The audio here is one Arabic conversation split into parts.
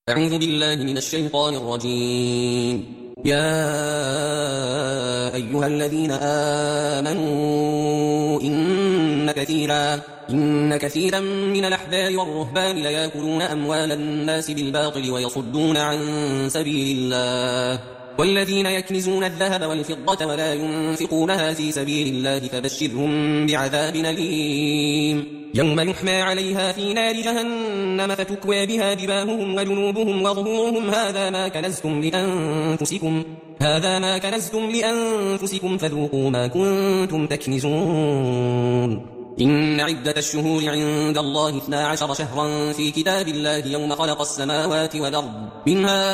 أعوذ بالله من الشيطان الرجيم. يا أيها الذين آمنوا إن كثيرا من الأحبار والرهبان ليأكلون أموال الناس بالباطل ويصدون عن سبيل الله، والذين يكنزون الذهب والفضة ولا ينفقونها في سبيل الله فبشرهم بعذاب أليم، يوم يحمى عليها في نار جهنم فتكوى بها جباههم وجنوبهم وظهورهم هذا ما كنزتم لأنفسكم فذوقوا ما كنتم تكنزون. إن عدة الشهور عند الله 12 شهرا في كتاب الله يوم خلق السماوات والأرض منها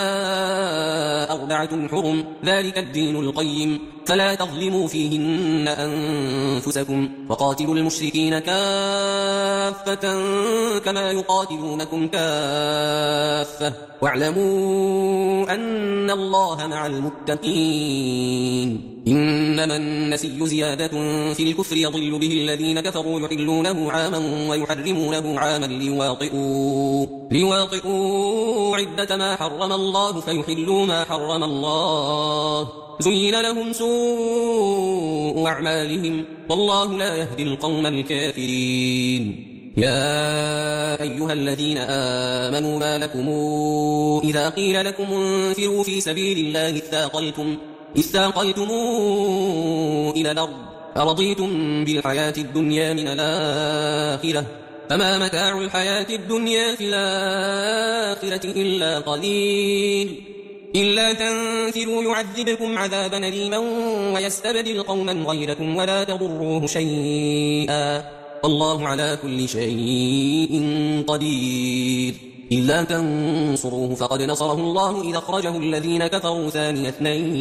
4 حرم ذلك الدين القيم فلا تظلموا فيهن أنفسكم وقاتلوا المشركين كافة كما يقاتلونكم كافة واعلموا أن الله مع المتقين. إنما النسي زيادة في الكفر يضل به الذين كفروا يحلونه عاما ويحرمونه عاما ليواطئوا عدة ما حرم الله فيحلوا ما حرم الله، زين لهم سوء أعمالهم والله لا يهدي القوم الكافرين. يا أيها الذين آمنوا ما لكم إذا قيل لكم انفروا في سبيل الله اثاقلتم إلى الأرض أرضيتم بالحياة الدنيا من الآخرة فما متاع الحياة الدنيا في الآخرة إلا قليل، إلا تنفروا يعذبكم عذابا أليما ويستبدل قوما غيركم ولا تضروه شيئا والله على كل شيء قدير. إلا تنصروه فقد نصره الله إذ أخرجه الذين كفروا ثاني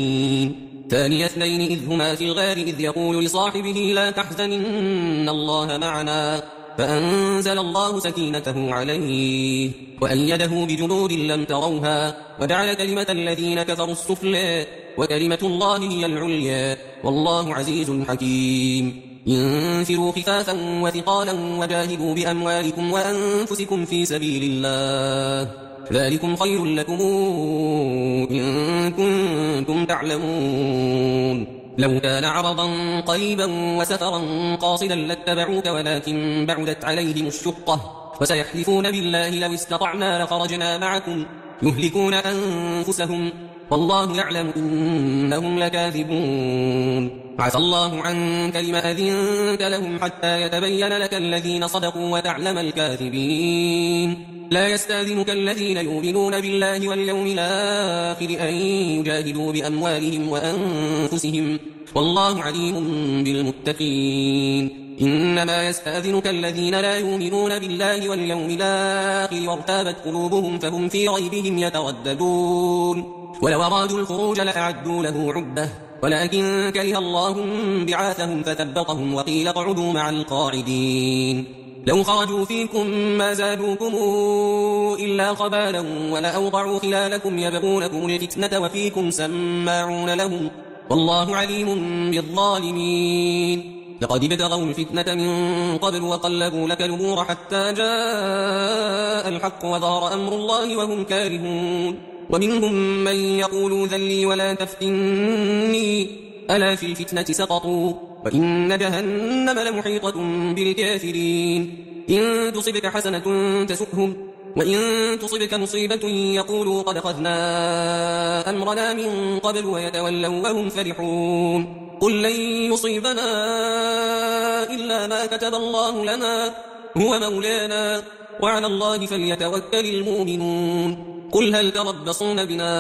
اثنين إذ هما في الغار إذ يقول لصاحبه لا تحزن إن الله معنا فأنزل الله سكينته عليه وأيده بجنود لم تروها وجعل كلمة الذين كفروا السفلى وكلمة الله هي العليا والله عزيز حكيم. انفروا خفافا وثقالا وجاهدوا بأموالكم وأنفسكم في سبيل الله ذلكم خير لكم إن كنتم تعلمون. لو كان عرضا قريبا وسفرا قاصدا لاتبعوك ولكن بعدت عليهم الشقة وسيحلفون بالله لو استطعنا لخرجنا معكم يهلكون أنفسهم والله يعلم إنهم لكاذبون. عفى الله عنك لما أذنت لهم حتى يتبين لك الذين صدقوا وتعلم الكاذبين. لا يستأذنك الذين يؤمنون بالله واليوم الآخر أن يجاهدوا بأموالهم وأنفسهم والله عليم بالمتقين. إنما يستأذنك الذين لا يؤمنون بالله واليوم الآخر وارتابت قلوبهم فهم في ريبهم يترددون. ولو أرادوا الخروج لأعدوا له عدة ولكن كره الله بعاثهم فثبطهم وقيل اقعدوا مع القاعدين. لو خرجوا فيكم ما زادوكم إلا خبالا ولأوضعوا خلالكم يبغونكم الفتنة وفيكم سماعون لهم والله عليم بالظالمين. لقد ابتغوا الفتنة من قبل وقلبوا لك الأمور حتى جاء الحق وظهر أمر الله وهم كارهون. ومنهم من يقول ذلي ولا تفتني ألا في الفتنة سقطوا وإن جهنم لمحيطة بالكافرين. إن تصبك حسنة تسؤهم وإن تصبك مصيبة يقولوا قد أخذنا أمرنا من قبل ويتولوا وهم فرحون. قل لن يصيبنا إلا ما كتب الله لنا هو مولانا وعلى الله فليتوكل المؤمنون. قل هل تربصون بنا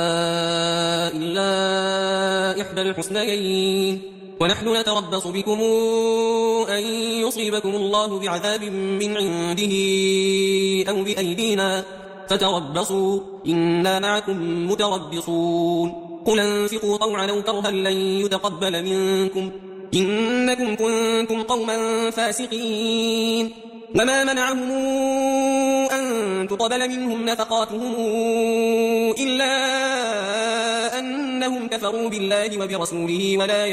إلا إحدى الحسنيين ونحن نتربص بكم أن يصيبكم الله بعذاب من عنده أو بأيدينا فتربصوا إنا معكم متربصون. قل انفقوا طوعا أو كرها لن يتقبل منكم إنكم كنتم قوما فاسقين. وما منعهم أن تقبل منهم نفقاتهم إلا أنهم كفروا بالله وبرسوله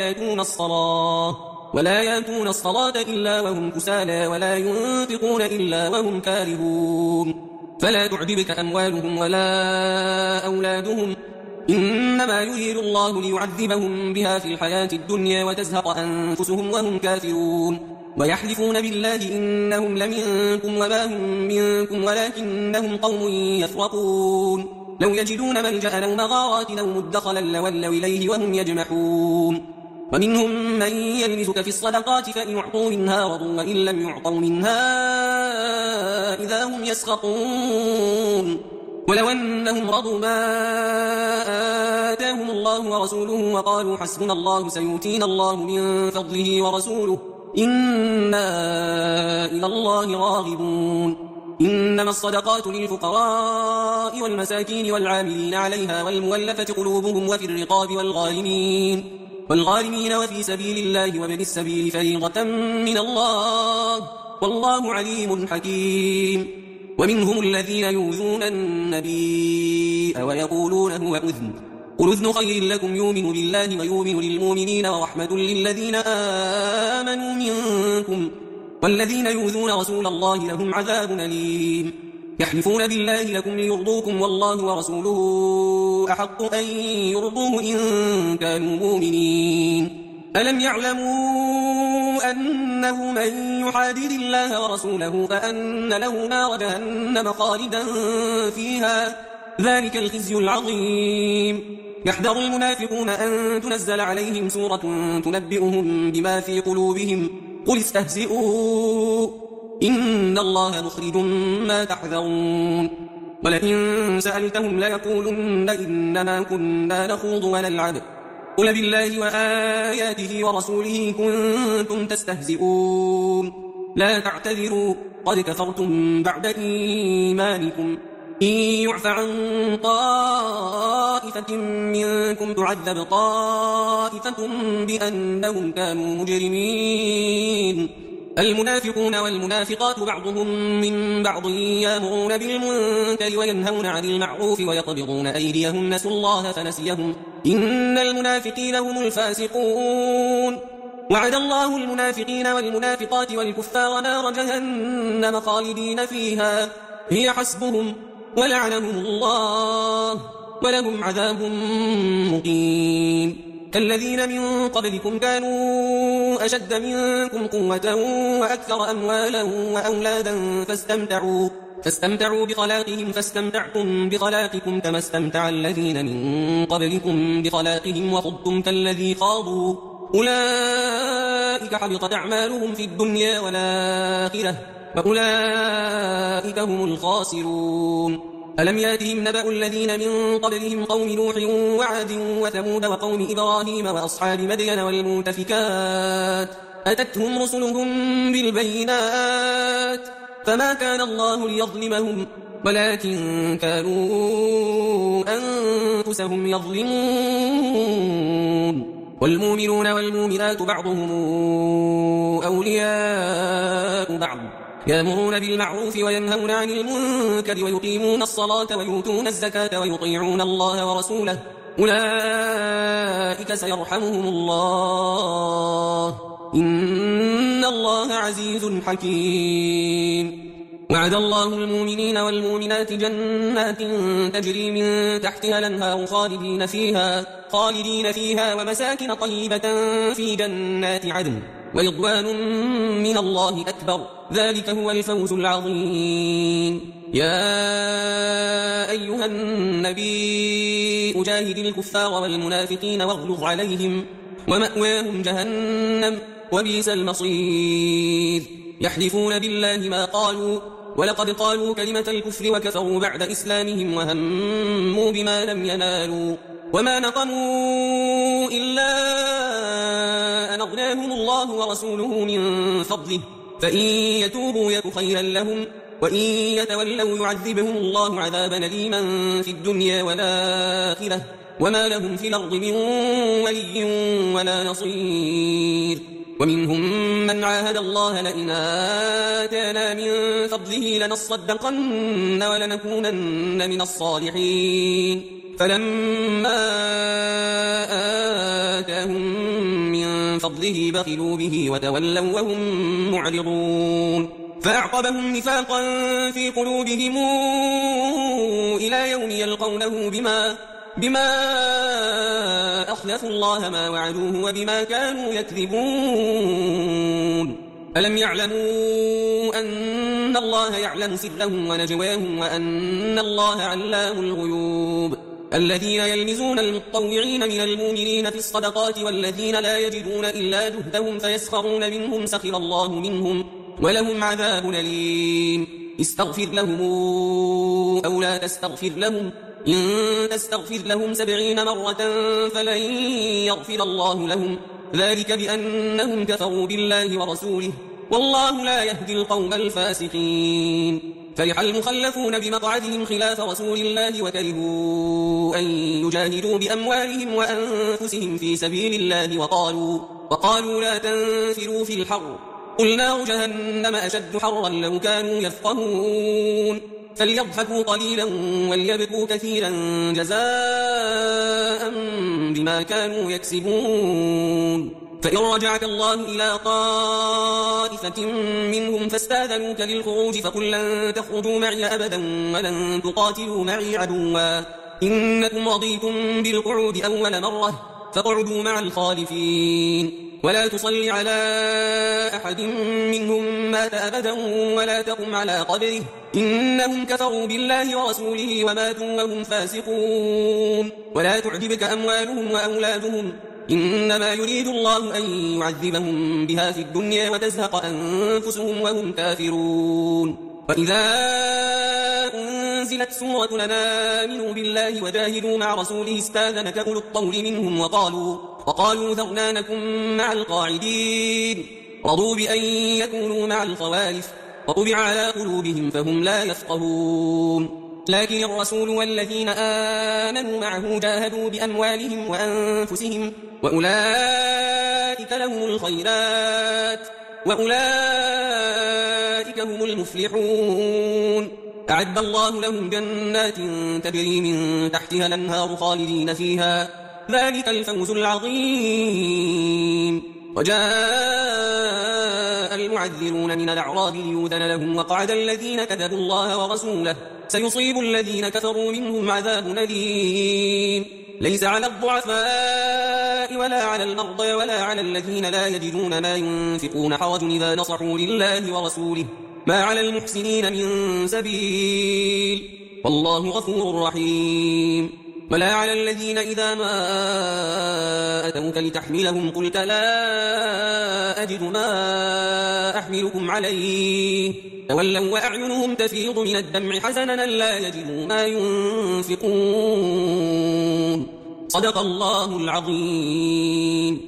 ولا يأتون الصلاة إلا وهم كسالى ولا ينفقون إلا وهم كارهون. فلا تعجبك أموالهم ولا أولادهم، إنما يريد الله ليعذبهم بها في الحياة الدنيا وتزهق أنفسهم وهم كافرون. ويحلفون بالله إنهم لمنكم وما هم منكم ولكنهم قوم يفرقون. لو يجدون ملجأ أو مغارات أو مدخلا لولوا إليه وهم يجمحون. ومنهم من يلمزك في الصدقات فإن أعطوا منها رضوا وإن لم يعطوا منها إذا هم يسخطون. ولو أنهم رضوا ما آتاهم الله ورسوله وقالوا حسبنا الله سيؤتينا الله من فضله ورسوله إنا إلى الله راغبون. إنما الصدقات للفقراء والمساكين والعاملين عليها والمولفة قلوبهم وفي الرقاب والغارمين وفي سبيل الله وابن السبيل فريضة من الله والله عليم حكيم. ومنهم الذين يؤذون النبي ويقولون هو أذن، قل أذن خير لكم يؤمن بالله ويؤمن للمؤمنين ورحمة للذين آمنوا منكم، والذين يؤذون رسول الله لهم عذاب أليم. يحلفون بالله لكم ليرضوكم والله ورسوله أحق أن يرضوه إن كانوا مؤمنين. ألم يعلموا أنه من يحادد الله ورسوله فأن له نار جهنم خالدا فيها، ذلك الخزي العظيم. يحذر المنافقون أن تنزل عليهم سورة تنبئهم بما في قلوبهم، قل استهزئوا إن الله مخرج ما تحذرون. ولئن سألتهم ليقولن إنما كنا نخوض ونلعب، قل بالله وآياته ورسوله كنتم تستهزئون. لا تعتذروا قد كفرتم بعد إيمانكم، إن يعف عن طائفة منكم تعذب طائفة بأنهم كانوا مجرمين. المنافقون والمنافقات بعضهم من بعض يأمرون بالمنكر وينهون عن المعروف ويقبضون أيديهم نسوا الله فنسيهم إن المنافقين هم الفاسقون. وعد الله المنافقين والمنافقات والكفار نار جهنم خالدين فيها هي حسبهم ولعنهم الله ولهم عذاب مقيم. كالذين من قبلكم كانوا أشد منكم قوة وأكثر أموالا وأولادا فاستمتعوا بخلاقهم فاستمتعتم بخلاقكم كما استمتع الذين من قبلكم بخلاقهم وخضتم كالذي خاضوا أولئك حبطت أعمالهم في الدنيا والآخرة وأولئك هم الخاسرون. ألم ياتهم نبأ الذين من قبلهم قوم نوح وعاد وثمود وقوم إبراهيم وأصحاب مدين والمؤتفكات أتتهم رسلهم بالبينات فما كان الله ليظلمهم ولكن كانوا أنفسهم يظلمون. والمؤمنون والمؤمنات بعضهم أولياء بعض يأمرون بالمعروف وينهون عن المنكر ويقيمون الصلاة ويؤتون الزكاة ويطيعون الله ورسوله أولئك سيرحمهم الله إن الله عزيز حكيم. وعد الله المؤمنين والمؤمنات جنات تجري من تحتها الأنهار خالدين فيها ومساكن طيبة في جنات عدن ورضوان من الله أكبر ذلك هو الفوز العظيم. يا أيها النبي أجاهد الكفار والمنافقين واغلظ عليهم ومأواهم جهنم وبئس المصير. يحلفون بالله ما قالوا ولقد قالوا كلمة الكفر وكفروا بعد إسلامهم وهموا بما لم ينالوا وما نقموا إلا أن أغناهم الله ورسوله من فضله فإن يتوبوا يك خيرا لهم وإن يتولوا يعذبهم الله عذابا أليما في الدنيا والآخرة وما لهم في الأرض من ولي ولا نصير. ومنهم من عاهد الله لئن آتانا من فضله لنصدقن ولنكونن من الصالحين فلما آتاهم من فضله بخلوا به وتولوا وهم معرضون. فأعقبهم نفاقا في قلوبهم إلى يوم يلقونه بما أخلفوا الله ما وعدوه وبما كانوا يكذبون. ألم يعلموا أن الله يعلم سرهم ونجواهم وأن الله علام الغيوب. الذين يلمزون المطوعين من المؤمنين في الصدقات والذين لا يجدون إلا جهدهم فيسخرون منهم سخر الله منهم ولهم عذاب أليم. استغفر لهم أو لا تستغفر لهم إن تستغفر لهم 70 مرة فلن يغفر الله لهم ذلك بأنهم كفروا بالله ورسوله والله لا يهدي القوم الفاسقين. فرح المخلفون بمقعدهم خلاف رسول الله وكرهوا أن يجاهدوا بأموالهم وأنفسهم في سبيل الله وقالوا لا تنفروا في الحر قل نار جهنم أشد حرا لو كانوا يفقهون. فليضحكوا قليلا وليبكوا كثيرا جزاء بما كانوا يكسبون. فإن رجعك الله إلى طائفة منهم فاستاذنوك للخروج فقل لن تخرجوا معي أبدا ولن تقاتلوا معي عدوا إنكم رضيتم بالقعود أول مرة فاقعدوا مع الخالفين. ولا تصل على أحد منهم مات أبدا ولا تقم على قبره إنهم كفروا بالله ورسوله وماتوا وهم فاسقون. ولا تعجبك أموالهم وأولادهم إنما يريد الله أن يعذبهم بها في الدنيا وتزهق أنفسهم وهم كافرون. وإذا أنزلت سورة آمنوا بالله وجاهدوا مع رسوله استاذنك أولو الطول منهم وقالوا ذرنا نكن مع القاعدين رضوا بأن يكونوا مع الخوالف وطبع على قلوبهم فهم لا يفقهون. لكن الرسول والذين آمنوا معه جاهدوا بأموالهم وأنفسهم وأولئك لهم الخيرات وأولئك هم المفلحون. أعد الله لهم جنات تجري من تحتها الأنهار خالدين فيها ذلك الفوز العظيم. وجاء المعذرون من الأعراب ليؤذن لهم وقعد الذين كذبوا الله ورسوله سيصيب الذين كفروا منهم عذاب أليم. ليس على الضعفاء ولا على المرضى ولا على الذين لا يجدون ما ينفقون حرج إذا نصحوا لله ورسوله ما على المحسنين من سبيل والله غفور رحيم. ولا على الذين إذا ما أتوك لتحملهم قلت لا أجد ما أحملكم عليه تولوا وأعينهم تفيض من الدمع حزنا لا يجدوا ما ينفقون. صدق الله العظيم.